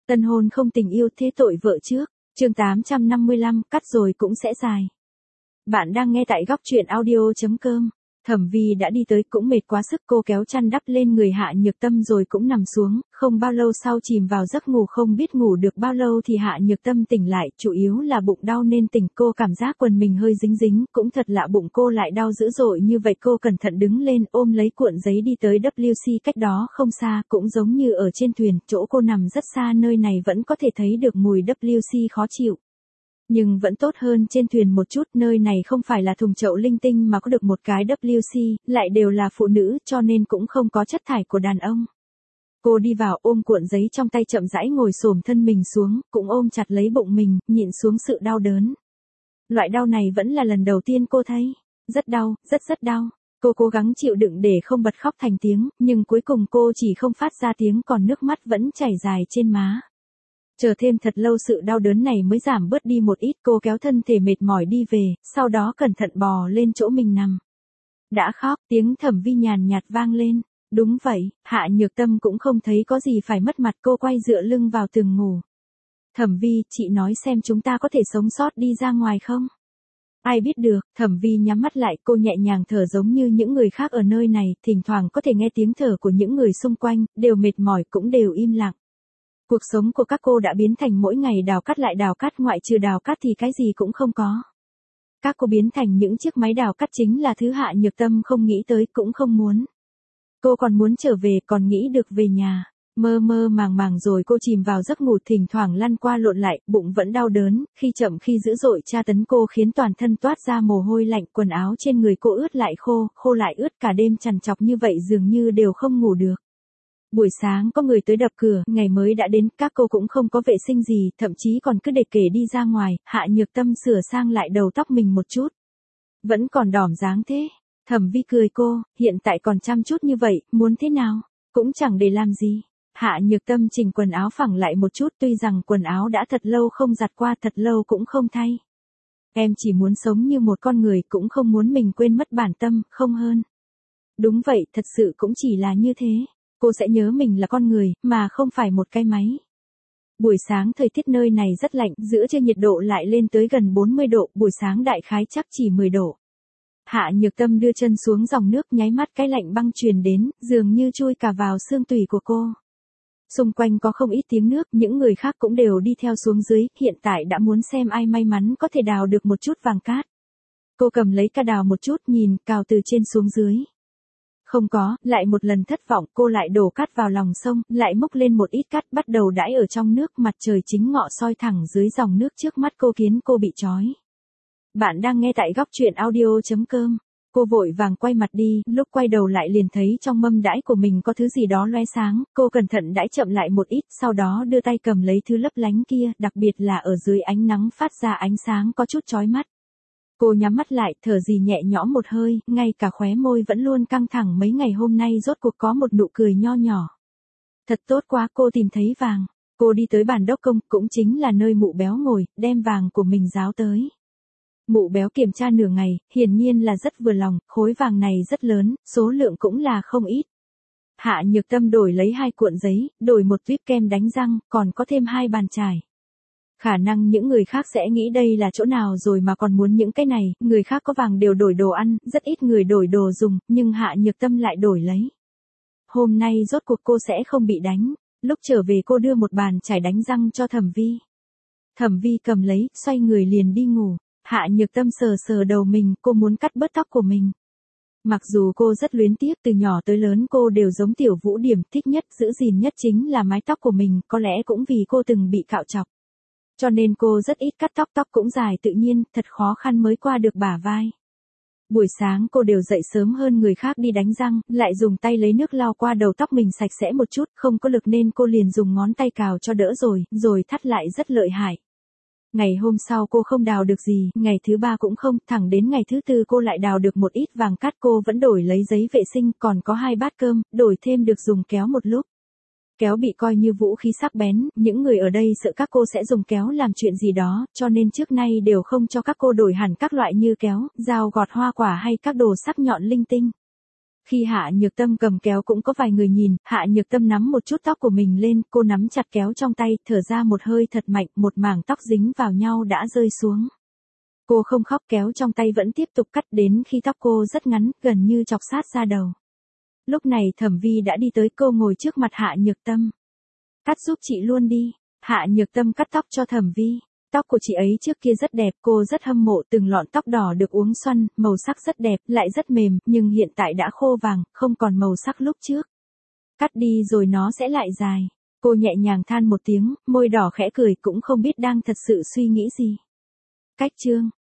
Tân hôn không tình yêu thế tội vợ trước. Chương 855, cắt rồi cũng sẽ dài. Bạn đang nghe tại góc truyện audio.com. Thẩm Vi đã đi tới cũng mệt quá sức, cô kéo chăn đắp lên người Hạ Nhược Tâm rồi cũng nằm xuống, không bao lâu sau chìm vào giấc ngủ, không biết ngủ được bao lâu thì Hạ Nhược Tâm tỉnh lại, chủ yếu là bụng đau nên tỉnh, cô cảm giác quần mình hơi dính dính, cũng thật lạ bụng cô lại đau dữ dội như vậy, cô cẩn thận đứng lên ôm lấy cuộn giấy đi tới WC cách đó không xa, cũng giống như ở trên thuyền, chỗ cô nằm rất xa, nơi này vẫn có thể thấy được mùi WC khó chịu. Nhưng vẫn tốt hơn trên thuyền một chút, nơi này không phải là thùng chậu linh tinh mà có được một cái WC, lại đều là phụ nữ cho nên cũng không có chất thải của đàn ông. Cô đi vào ôm cuộn giấy trong tay chậm rãi ngồi xổm thân mình xuống, cũng ôm chặt lấy bụng mình, nhịn xuống sự đau đớn. Loại đau này vẫn là lần đầu tiên cô thấy. Rất đau, rất đau. Cô cố gắng chịu đựng để không bật khóc thành tiếng, nhưng cuối cùng cô chỉ không phát ra tiếng, còn nước mắt vẫn chảy dài trên má. Chờ thêm thật lâu sự đau đớn này mới giảm bớt đi một ít, cô kéo thân thể mệt mỏi đi về, sau đó cẩn thận bò lên chỗ mình nằm. Đã khóc, tiếng Thẩm Vi nhàn nhạt vang lên. Đúng vậy, Hạ Nhược Tâm cũng không thấy có gì phải mất mặt, cô quay dựa lưng vào tường ngủ. Thẩm Vi, chị nói xem chúng ta có thể sống sót đi ra ngoài không? Ai biết được, Thẩm Vi nhắm mắt lại, cô nhẹ nhàng thở giống như những người khác ở nơi này, thỉnh thoảng có thể nghe tiếng thở của những người xung quanh, đều mệt mỏi cũng đều im lặng. Cuộc sống của các cô đã biến thành mỗi ngày đào cát lại đào cát, ngoại trừ đào cát thì cái gì cũng không có. Các cô biến thành những chiếc máy đào cát chính là thứ Hạ Nhược Tâm không nghĩ tới cũng không muốn. Cô còn muốn trở về, còn nghĩ được về nhà. Mơ mơ màng màng rồi cô chìm vào giấc ngủ, thỉnh thoảng lăn qua lộn lại, bụng vẫn đau đớn, khi chậm khi dữ dội tra tấn cô khiến toàn thân toát ra mồ hôi lạnh, quần áo trên người cô ướt lại khô lại ướt, cả đêm trằn trọc như vậy dường như đều không ngủ được. Buổi sáng có người tới đập cửa, ngày mới đã đến, các cô cũng không có vệ sinh gì, thậm chí còn cứ để kể đi ra ngoài. Hạ Nhược Tâm sửa sang lại đầu tóc mình một chút. Vẫn còn đỏm dáng thế. Thẩm Vi cười cô, hiện tại còn chăm chút như vậy, muốn thế nào? Cũng chẳng để làm gì. Hạ Nhược Tâm chỉnh quần áo phẳng lại một chút, tuy rằng quần áo đã thật lâu không giặt qua, thật lâu cũng không thay. Em chỉ muốn sống như một con người, cũng không muốn mình quên mất bản tâm, không hơn. Đúng vậy, thật sự cũng chỉ là như thế. Cô sẽ nhớ mình là con người, mà không phải một cái máy. Buổi sáng thời tiết nơi này rất lạnh, giữa trưa nhiệt độ lại lên tới gần 40 độ, buổi sáng đại khái chắc chỉ 10 độ. Hạ Nhược Tâm đưa chân xuống dòng nước, nháy mắt cái lạnh băng truyền đến, dường như chui cả vào xương tủy của cô. Xung quanh có không ít tiếng nước, những người khác cũng đều đi theo xuống dưới, hiện tại đã muốn xem ai may mắn có thể đào được một chút vàng cát. Cô cầm lấy ca đào một chút, nhìn, cào từ trên xuống dưới. Không có, lại một lần thất vọng, cô lại đổ cát vào lòng sông, lại múc lên một ít cát, bắt đầu đãi ở trong nước, mặt trời chính ngọ soi thẳng dưới dòng nước trước mắt cô khiến cô bị chói. Bạn đang nghe tại góc truyện audio.com. Cô vội vàng quay mặt đi, lúc quay đầu lại liền thấy trong mâm đãi của mình có thứ gì đó lóe sáng, cô cẩn thận đãi chậm lại một ít, sau đó đưa tay cầm lấy thứ lấp lánh kia, đặc biệt là ở dưới ánh nắng phát ra ánh sáng có chút chói mắt. Cô nhắm mắt lại, thở gì nhẹ nhõm một hơi, ngay cả khóe môi vẫn luôn căng thẳng mấy ngày hôm nay rốt cuộc có một nụ cười nho nhỏ. Thật tốt quá, cô tìm thấy vàng. Cô đi tới bàn đốc công, cũng chính là nơi Mụ Béo ngồi, đem vàng của mình ráo tới. Mụ Béo kiểm tra nửa ngày, hiển nhiên là rất vừa lòng, khối vàng này rất lớn, số lượng cũng là không ít. Hạ Nhược Tâm đổi lấy 2 cuộn giấy, đổi một tuyếp kem đánh răng, còn có thêm 2 bàn chải. Khả năng những người khác sẽ nghĩ đây là chỗ nào rồi mà còn muốn những cái này, người khác có vàng đều đổi đồ ăn, rất ít người đổi đồ dùng, nhưng Hạ Nhược Tâm lại đổi lấy. Hôm nay rốt cuộc cô sẽ không bị đánh. Lúc trở về cô đưa một bàn chải đánh răng cho Thẩm Vi. Thẩm Vi cầm lấy, xoay người liền đi ngủ. Hạ Nhược Tâm sờ sờ đầu mình, cô muốn cắt bớt tóc của mình. Mặc dù cô rất luyến tiếc, từ nhỏ tới lớn cô đều giống Tiểu Vũ Điểm, thích nhất, giữ gìn nhất chính là mái tóc của mình, có lẽ cũng vì cô từng bị cạo chọc. Cho nên cô rất ít cắt tóc, tóc cũng dài tự nhiên, thật khó khăn mới qua được bả vai. Buổi sáng cô đều dậy sớm hơn người khác đi đánh răng, lại dùng tay lấy nước lau qua đầu tóc mình sạch sẽ một chút, không có lực nên cô liền dùng ngón tay cào cho đỡ rồi thắt lại rất lợi hại. Ngày hôm sau cô không đào được gì, ngày thứ 3 cũng không, thẳng đến ngày thứ 4 cô lại đào được một ít vàng cát, cô vẫn đổi lấy giấy vệ sinh, còn có 2 bát cơm, đổi thêm được dùng kéo một lúc. Kéo bị coi như vũ khí sắc bén, những người ở đây sợ các cô sẽ dùng kéo làm chuyện gì đó, cho nên trước nay đều không cho các cô đổi hẳn các loại như kéo, dao gọt hoa quả hay các đồ sắc nhọn linh tinh. Khi Hạ Nhược Tâm cầm kéo cũng có vài người nhìn, Hạ Nhược Tâm nắm một chút tóc của mình lên, cô nắm chặt kéo trong tay, thở ra một hơi thật mạnh, một mảng tóc dính vào nhau đã rơi xuống. Cô không khóc, kéo trong tay vẫn tiếp tục cắt đến khi tóc cô rất ngắn, gần như chọc sát ra đầu. Lúc này Thẩm Vi đã đi tới, cô ngồi trước mặt Hạ Nhược Tâm. Cắt giúp chị luôn đi. Hạ Nhược Tâm cắt tóc cho Thẩm Vi. Tóc của chị ấy trước kia rất đẹp, cô rất hâm mộ, từng lọn tóc đỏ được uốn xoăn, màu sắc rất đẹp, lại rất mềm, nhưng hiện tại đã khô vàng, không còn màu sắc lúc trước. Cắt đi rồi nó sẽ lại dài. Cô nhẹ nhàng than một tiếng, môi đỏ khẽ cười, cũng không biết đang thật sự suy nghĩ gì. Cách chương